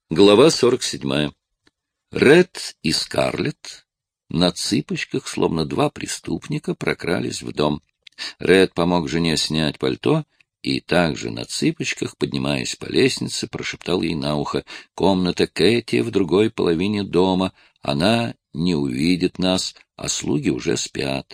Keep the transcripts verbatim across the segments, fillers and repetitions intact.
Глава сорок седьмая. Ред и Скарлетт на цыпочках, словно два преступника, прокрались в дом. Ред помог жене снять пальто и также на цыпочках, поднимаясь по лестнице, прошептал ей на ухо: «Комната Кэти в другой половине дома. Она не увидит нас, а слуги уже спят».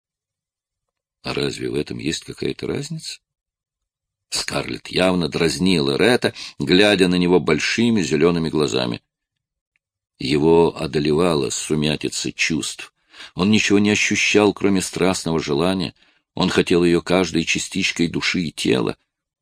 А разве в этом есть какая-то разница? Скарлетт явно дразнила Ретта, глядя на него большими зелеными глазами. Его одолевала сумятица чувств. Он ничего не ощущал, кроме страстного желания. Он хотел ее каждой частичкой души и тела.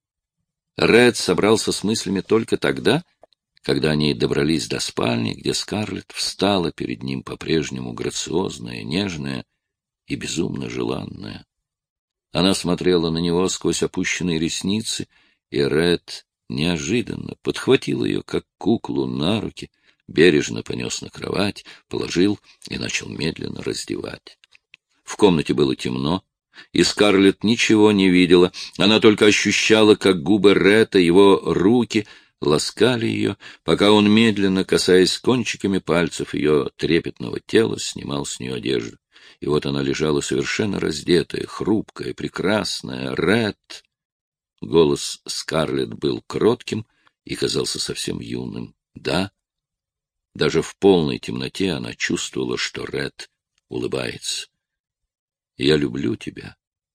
Ред собрался с мыслями только тогда, когда они добрались до спальни, где Скарлетт встала перед ним по-прежнему грациозная, нежная и безумно желанная. Она смотрела на него сквозь опущенные ресницы, и Ред неожиданно подхватил ее, как куклу, на руки, бережно понес на кровать, положил и начал медленно раздевать. В комнате было темно, и Скарлетт ничего не видела, она только ощущала, как губы Ретта, его руки ласкали ее, пока он, медленно касаясь кончиками пальцев ее трепетного тела, снимал с нее одежду. И вот она лежала совершенно раздетая, хрупкая, прекрасная. «Ред!» Голос Скарлетт был кротким и казался совсем юным. «Да». Даже в полной темноте она чувствовала, что Ред улыбается. «Я люблю тебя».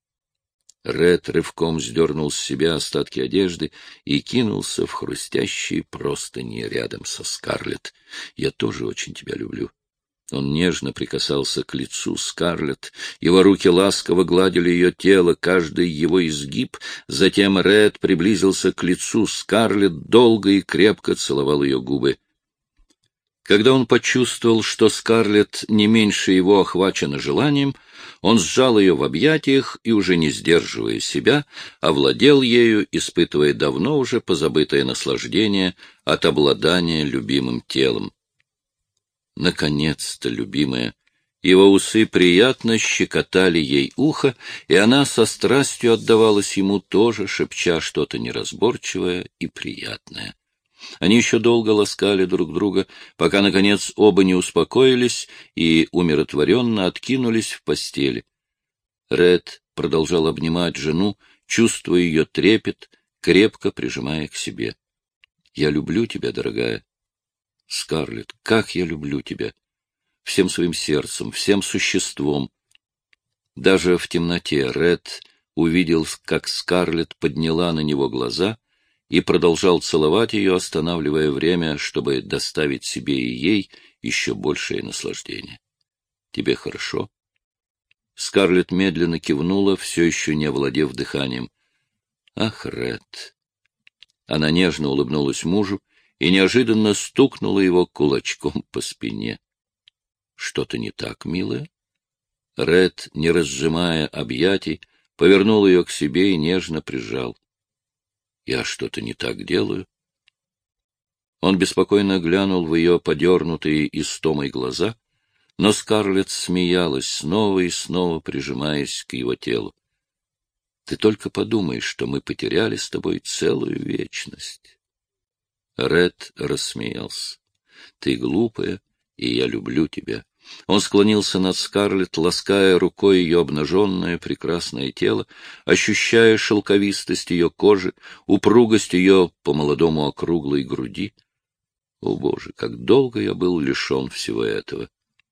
Ред рывком сдернул с себя остатки одежды и кинулся в хрустящие простыни рядом со Скарлетт. «Я тоже очень тебя люблю». Он нежно прикасался к лицу Скарлетт, его руки ласково гладили ее тело, каждый его изгиб. Затем Ред приблизился к лицу Скарлетт, долго и крепко целовал ее губы. Когда он почувствовал, что Скарлетт не меньше его охвачена желанием, он сжал ее в объятиях и, уже не сдерживая себя, овладел ею, испытывая давно уже позабытое наслаждение от обладания любимым телом. Наконец-то, любимая! Его усы приятно щекотали ей ухо, и она со страстью отдавалась ему тоже, шепча что-то неразборчивое и приятное. Они еще долго ласкали друг друга, пока, наконец, оба не успокоились и умиротворенно откинулись в постели. Ред продолжал обнимать жену, чувствуя ее трепет, крепко прижимая к себе. «Я люблю тебя, дорогая». «Скарлетт, как я люблю тебя! Всем своим сердцем, всем существом!» Даже в темноте Ред увидел, как Скарлетт подняла на него глаза и продолжал целовать ее, останавливая время, чтобы доставить себе и ей еще большее наслаждение. «Тебе хорошо?» Скарлетт медленно кивнула, все еще не овладев дыханием. «Ах, Ред!» Она нежно улыбнулась мужу и неожиданно стукнула его кулачком по спине. «Что-то не так, милая?» Ред, не разжимая объятий, повернул ее к себе и нежно прижал. «Я что-то не так делаю?» Он беспокойно глянул в ее подернутые истомой глаза, но Скарлетт смеялась, снова и снова прижимаясь к его телу. «Ты только подумай, что мы потеряли с тобой целую вечность». Ред рассмеялся. «Ты глупая, и я люблю тебя». Он склонился над Скарлетт, лаская рукой ее обнаженное прекрасное тело, ощущая шелковистость ее кожи, упругость ее по-молодому округлой груди. О, Боже, как долго я был лишен всего этого!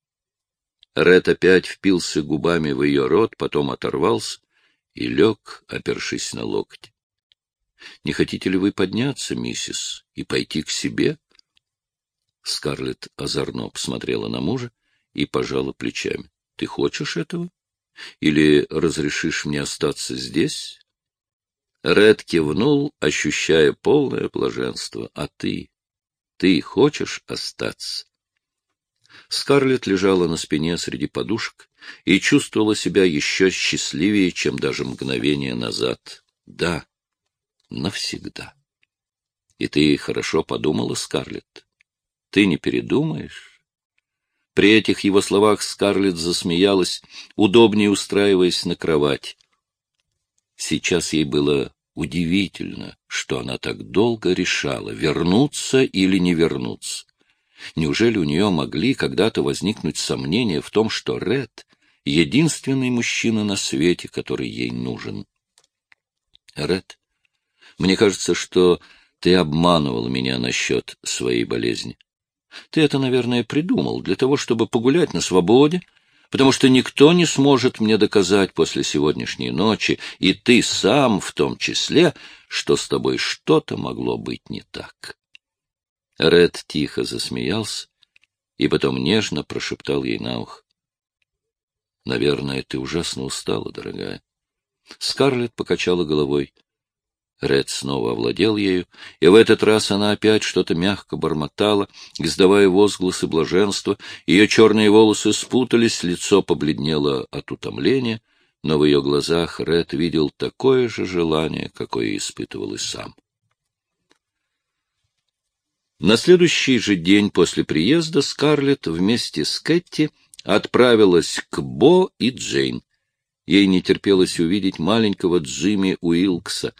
Ред опять впился губами в ее рот, потом оторвался и лег, опершись на локоть. — Не хотите ли вы подняться, миссис, и пойти к себе? Скарлетт озорно посмотрела на мужа и пожала плечами. — Ты хочешь этого? Или разрешишь мне остаться здесь? Ред кивнул, ощущая полное блаженство. — А ты? Ты хочешь остаться? Скарлетт лежала на спине среди подушек и чувствовала себя еще счастливее, чем даже мгновение назад. Да, навсегда. И ты хорошо подумала, Скарлетт? Ты не передумаешь? При этих его словах Скарлетт засмеялась, удобнее устраиваясь на кровать. Сейчас ей было Удивительно, что она так долго решала, вернуться или не вернуться. Неужели у нее могли когда-то возникнуть сомнения в том, что Ред — единственный мужчина на свете, который ей нужен? Ред, мне кажется, что ты обманывал меня насчет своей болезни. Ты это, наверное, придумал для того, чтобы погулять на свободе, потому что никто не сможет мне доказать после сегодняшней ночи, и ты сам в том числе, что с тобой что-то могло быть не так. Ред тихо засмеялся и потом нежно прошептал ей на ухо: — Наверное, ты ужасно устала, дорогая. Скарлетт покачала головой. Ред снова овладел ею, и в этот раз она опять что-то мягко бормотала, издавая возгласы блаженства. Ее черные волосы спутались, лицо побледнело от утомления, но в ее глазах Ред видел такое же желание, какое испытывал и сам. На следующий же день после приезда Скарлетт вместе с Кэтти отправилась к Бо и Джейн. Ей не терпелось увидеть маленького Джимми Уилкса.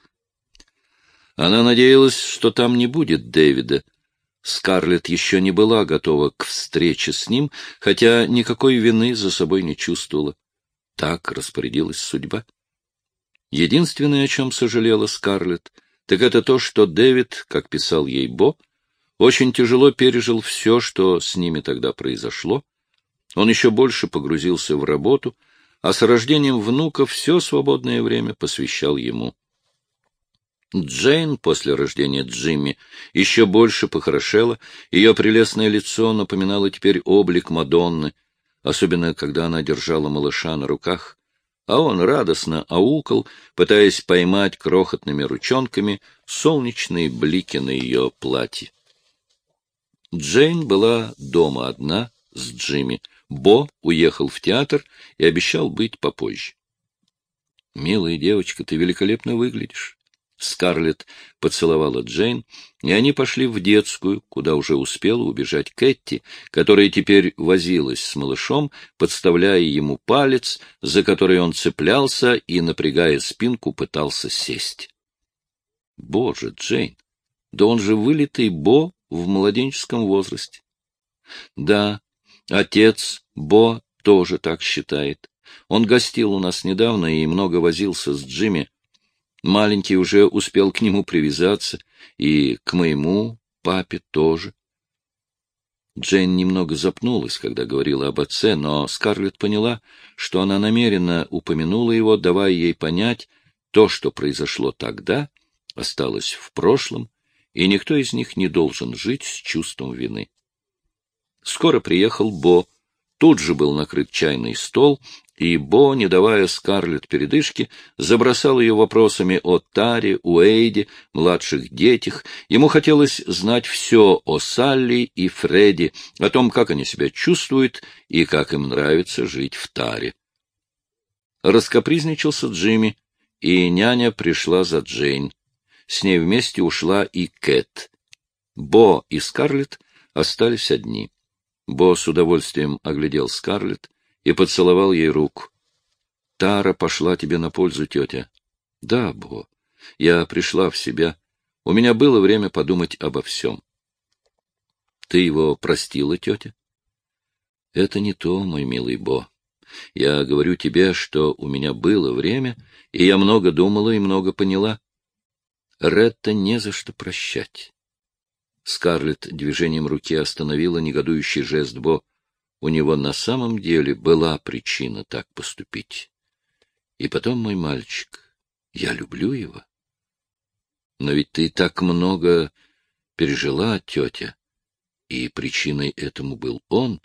Она надеялась, что там не будет Дэвида. Скарлетт еще не была готова к встрече с ним, хотя никакой вины за собой не чувствовала. Так распорядилась судьба. Единственное, о чем сожалела Скарлетт, так это то, что Дэвид, как писал ей Бо, очень тяжело пережил все, что с ними тогда произошло. Он еще больше погрузился в работу, а с рождением внука все свободное время посвящал ему. Джейн после рождения Джимми еще больше похорошела, ее прелестное лицо напоминало теперь облик Мадонны, особенно когда она держала малыша на руках, а он радостно аукал, пытаясь поймать крохотными ручонками солнечные блики на ее платье. Джейн была дома одна с Джимми. Бо уехал в театр и обещал быть попозже. — Милая девочка, ты великолепно выглядишь. Скарлетт поцеловала Джейн, и они пошли в детскую, куда уже успела убежать Кэтти, которая теперь возилась с малышом, подставляя ему палец, за который он цеплялся и, напрягая спинку, пытался сесть. — Боже, Джейн, да он же вылитый Бо в младенческом возрасте. Да, отец Бо тоже так считает. Он гостил у нас недавно и много возился с Джимми. Маленький уже успел к нему привязаться, и к моему папе тоже. Джейн немного запнулась, когда говорила об отце, но Скарлетт поняла, что она намеренно упомянула его, давая ей понять, то, что произошло тогда, осталось в прошлом, и никто из них не должен жить с чувством вины. Скоро приехал Бо. Тут же был накрыт чайный стол, и Бо, не давая Скарлетт передышки, забросал ее вопросами о Таре, Уэйде, младших детях. Ему хотелось знать все о Салли и Фредди, о том, как они себя чувствуют и как им нравится жить в Таре. Раскапризничался Джимми, и няня пришла за Джейн. С ней вместе ушла и Кэт. Бо и Скарлетт остались одни. Бо с удовольствием оглядел Скарлетт и поцеловал ей руку. — Тара пошла тебе на пользу, тетя. — Да, Бо, я пришла в себя. У меня было время подумать обо всем. — Ты его простила, тетя? — Это не то, мой милый Бо. Я говорю тебе, что у меня было время, и я много думала и много поняла. Ретта не за что прощать. Скарлетт движением руки остановила негодующий жест Бо. У него на самом деле была причина так поступить. И потом, мой мальчик, я люблю его. Но ведь ты так много пережила, тетя, и причиной этому был он.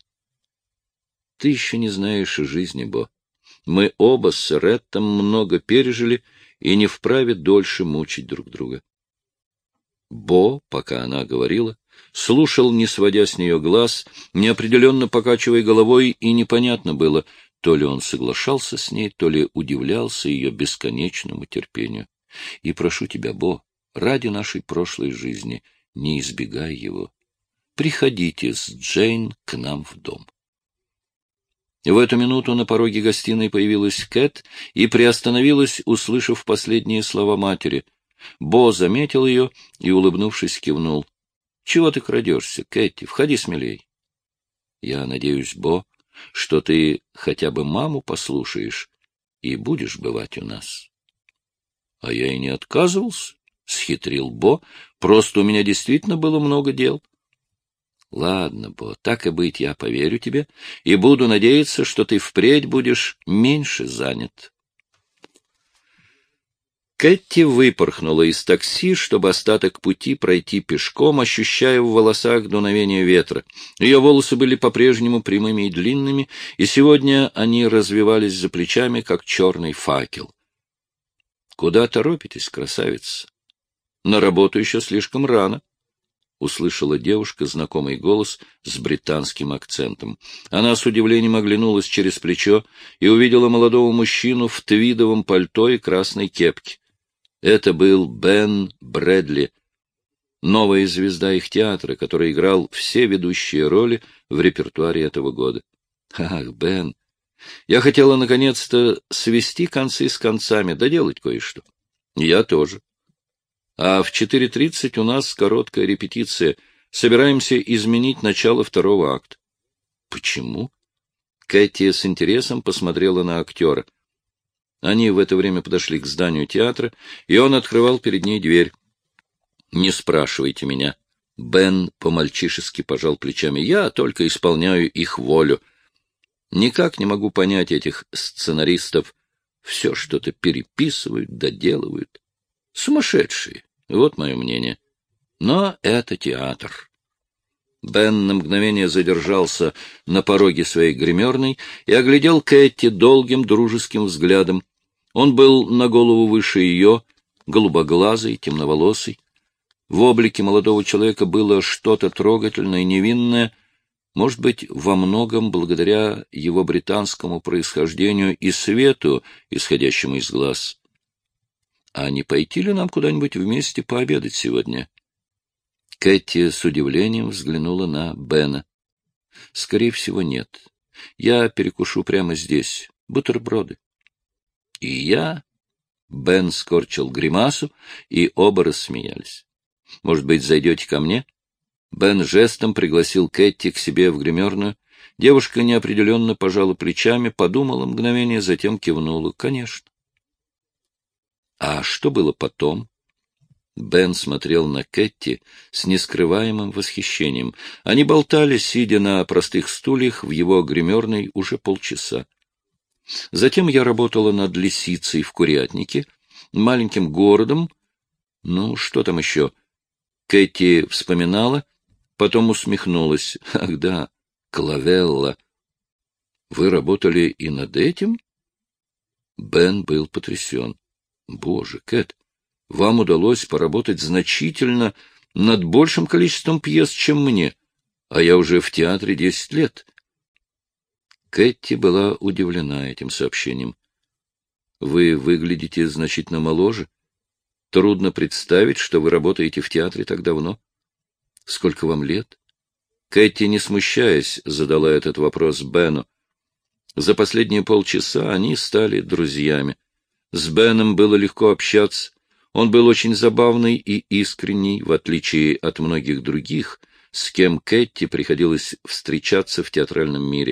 Ты еще не знаешь жизни, Бо. Мы оба с Реттом много пережили и не вправе дольше мучить друг друга. Бо, пока она говорила, слушал, не сводя с нее глаз, неопределенно покачивая головой, и непонятно было, то ли он соглашался с ней, то ли удивлялся ее бесконечному терпению. И прошу тебя, Бо, ради нашей прошлой жизни, не избегай его. Приходите с Джейн к нам в дом. В эту минуту на пороге гостиной появилась Кэт и приостановилась, услышав последние слова матери. Бо заметил ее и, улыбнувшись, кивнул. — Чего ты крадешься, Кэти? Входи смелей. — Я надеюсь, Бо, что ты хотя бы маму послушаешь и будешь бывать у нас. — А я и не отказывался, — схитрил Бо, — просто у меня действительно было много дел. — Ладно, Бо, так и быть, я поверю тебе и буду надеяться, что ты впредь будешь меньше занят. Кэти выпорхнула из такси, чтобы остаток пути пройти пешком, ощущая в волосах дуновение ветра. Ее волосы были по-прежнему прямыми и длинными, и сегодня они развивались за плечами, как черный факел. — Куда торопитесь, красавица? — На работу еще слишком рано, — услышала девушка знакомый голос с британским акцентом. Она с удивлением оглянулась через плечо и увидела молодого мужчину в твидовом пальто и красной кепке. Это был Бен Брэдли, новая звезда их театра, который играл все ведущие роли в репертуаре этого года. Ах, Бен, я хотела наконец-то свести концы с концами, доделать кое-что. Я тоже. А в четыре тридцать у нас короткая репетиция. Собираемся изменить начало второго акта. Почему? Кэти с интересом посмотрела на актера. Они в это время подошли к зданию театра, и он открывал перед ней дверь. — Не спрашивайте меня. Бен по-мальчишески пожал плечами. — Я только исполняю их волю. Никак не могу понять этих сценаристов. Все что-то переписывают, доделывают. Сумасшедшие, вот мое мнение. Но это театр. Бен на мгновение задержался на пороге своей гримерной и оглядел Кэти долгим дружеским взглядом. Он был на голову выше ее, голубоглазый, темноволосый. В облике молодого человека было что-то трогательное, невинное, может быть, во многом благодаря его британскому происхождению и свету, исходящему из глаз. — А не пойти ли нам куда-нибудь вместе пообедать сегодня? Кэти с удивлением взглянула на Бена. — Скорее всего, нет. Я перекушу прямо здесь. Бутерброды. — И я? Бен скорчил гримасу, и оба рассмеялись. — Может быть, зайдете ко мне? Бен жестом пригласил Кэти к себе в гримерную. Девушка неопределенно пожала плечами, подумала мгновение, затем кивнула. — Конечно. — А что было потом? Бен смотрел на Кэти с нескрываемым восхищением. Они болтали, сидя на простых стульях в его гримерной уже полчаса. Затем я работала над «Лисицей» в курятнике, маленьким городом. Ну, что там еще? Кэти вспоминала, потом усмехнулась. Ах да, Клавелла. Вы работали и над этим? Бен был потрясен. Боже, Кэт, вам удалось поработать значительно над большим количеством пьес, чем мне, а я уже в театре десять лет. Кэти была удивлена этим сообщением. Вы выглядите значительно моложе. Трудно представить, что вы работаете в театре так давно. Сколько вам лет? Кэти, не смущаясь, задала этот вопрос Бену. За последние полчаса они стали друзьями. С Беном было легко общаться. Он был очень забавный и искренний, в отличие от многих других, с кем Кэти приходилось встречаться в театральном мире.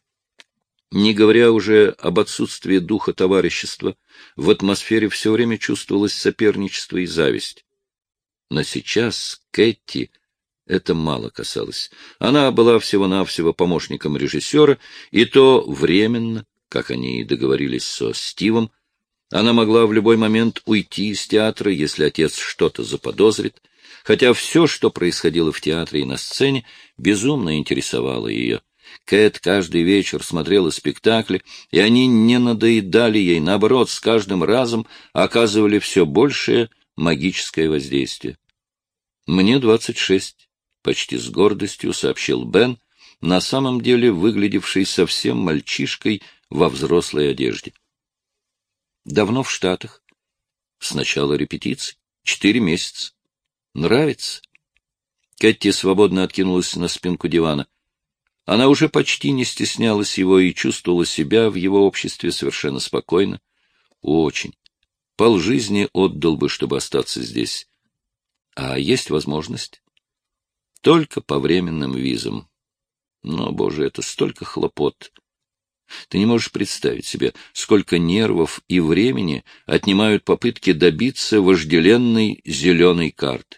Не говоря уже об отсутствии духа товарищества, в атмосфере все время чувствовалось соперничество и зависть. Но сейчас Кэти это мало касалось. Она была всего-навсего помощником режиссера, и то временно, как они и договорились со Стивом. Она могла в любой момент уйти из театра, если отец что-то заподозрит, хотя все, что происходило в театре и на сцене, безумно интересовало ее. Кэт каждый вечер смотрела спектакли, и они не надоедали ей, наоборот, с каждым разом оказывали все большее магическое воздействие. «Мне двадцать шесть», — почти с гордостью сообщил Бен, на самом деле выглядевший совсем мальчишкой во взрослой одежде. «Давно в Штатах. С начала репетиций. Четыре месяца. Нравится?» Кэти свободно откинулась на спинку дивана. Она уже почти не стеснялась его и чувствовала себя в его обществе совершенно спокойно. Очень. полжизни отдал бы, чтобы остаться здесь. А есть возможность? Только по временным визам. Но, Боже, это столько хлопот. Ты не можешь представить себе, сколько нервов и времени отнимают попытки добиться вожделенной зеленой карты.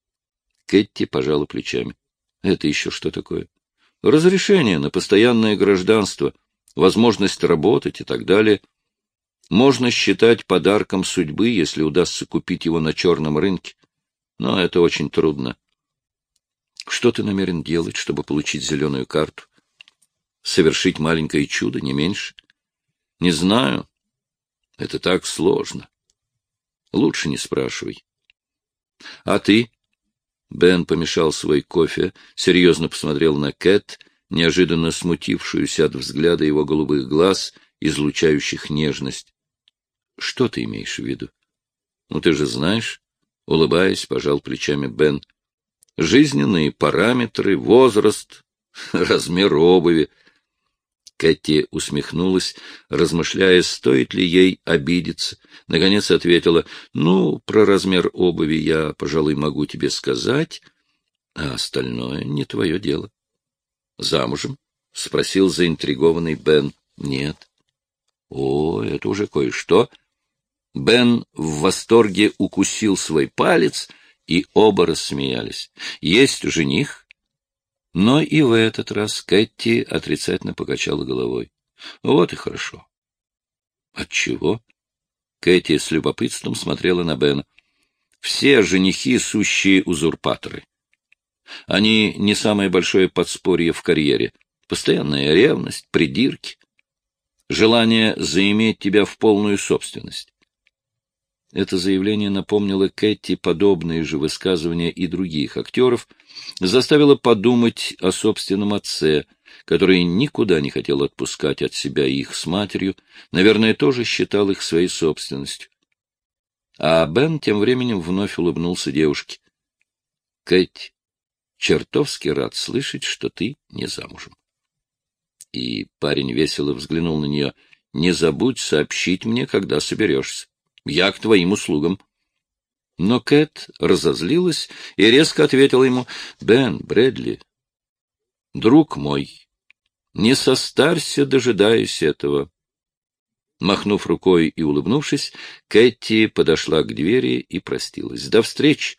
Кэти пожала плечами. Это еще что такое? Разрешение на постоянное гражданство, возможность работать и так далее. Можно считать подарком судьбы, если удастся купить его на черном рынке. Но это очень трудно. Что ты намерен делать, чтобы получить зеленую карту? Совершить маленькое чудо, не меньше? Не знаю. Это так сложно. Лучше не спрашивай. А ты? Бен помешал свой кофе, серьезно посмотрел на Кэт, неожиданно смутившуюся от взгляда его голубых глаз, излучающих нежность. Что ты имеешь в виду? Ну, ты же знаешь, улыбаясь, пожал плечами Бен. Жизненные параметры, возраст, размер обуви. Кэти усмехнулась, размышляя, стоит ли ей обидеться. Наконец ответила: ну, про размер обуви я, пожалуй, могу тебе сказать, а остальное не твое дело. Замужем? — спросил заинтригованный Бен. — Нет. — О, это уже кое-что. Бен в восторге укусил свой палец, и оба рассмеялись. Есть жених? Но и в этот раз Кэти отрицательно покачала головой. Вот и хорошо. Отчего? Кэти с любопытством смотрела на Бена. Все женихи — сущие узурпаторы. Они не самое большое подспорье в карьере. Постоянная ревность, придирки, желание заиметь тебя в полную собственность. Это заявление напомнило Кэти подобные же высказывания и других актеров, заставило подумать о собственном отце, который никуда не хотел отпускать от себя их с матерью, наверное, тоже считал их своей собственностью. А Бен тем временем вновь улыбнулся девушке. — Кэти, чертовски рад слышать, что ты не замужем. И парень весело взглянул на нее. — Не забудь сообщить мне, когда соберешься. Я к твоим услугам. Но Кэт разозлилась и резко ответила ему: — Бен, Брэдли, друг мой, не состарься, дожидаясь этого. Махнув рукой и улыбнувшись, Кэти подошла к двери и простилась. — До встречи!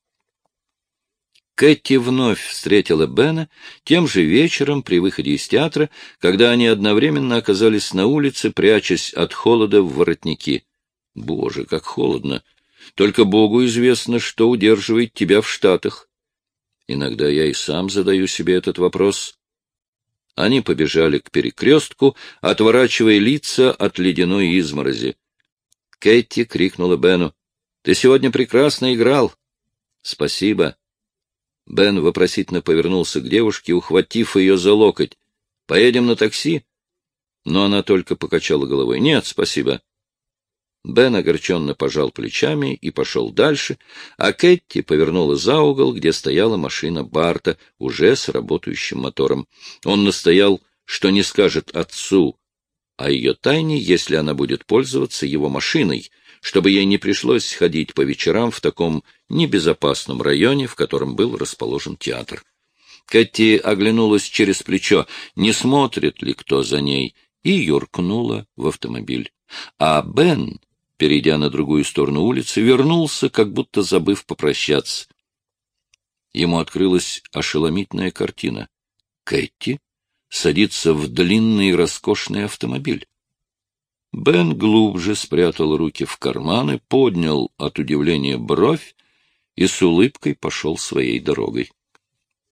Кэти вновь встретила Бена тем же вечером при выходе из театра, когда они одновременно оказались на улице, прячась от холода в воротники. Боже, как холодно! Только Богу известно, что удерживает тебя в Штатах. Иногда я и сам задаю себе этот вопрос. Они побежали к перекрестку, отворачивая лица от ледяной изморози. Кэти крикнула Бену: — Ты сегодня прекрасно играл. — Спасибо. Бен вопросительно повернулся к девушке, ухватив ее за локоть. — Поедем на такси? Но она только покачала головой. — Нет, спасибо. Бен огорченно пожал плечами и пошел дальше, а Кэти повернула за угол, где стояла машина Барта, уже с работающим мотором. Он настоял, что не скажет отцу о ее тайне, если она будет пользоваться его машиной, чтобы ей не пришлось ходить по вечерам в таком небезопасном районе, в котором был расположен театр. Кэти оглянулась через плечо, не смотрит ли кто за ней, и юркнула в автомобиль. А Бен, перейдя на другую сторону улицы, вернулся, как будто забыв попрощаться. Ему открылась ошеломительная картина. Кэти садится в длинный роскошный автомобиль. Бен глубже спрятал руки в карманы, поднял от удивления бровь и с улыбкой пошел своей дорогой.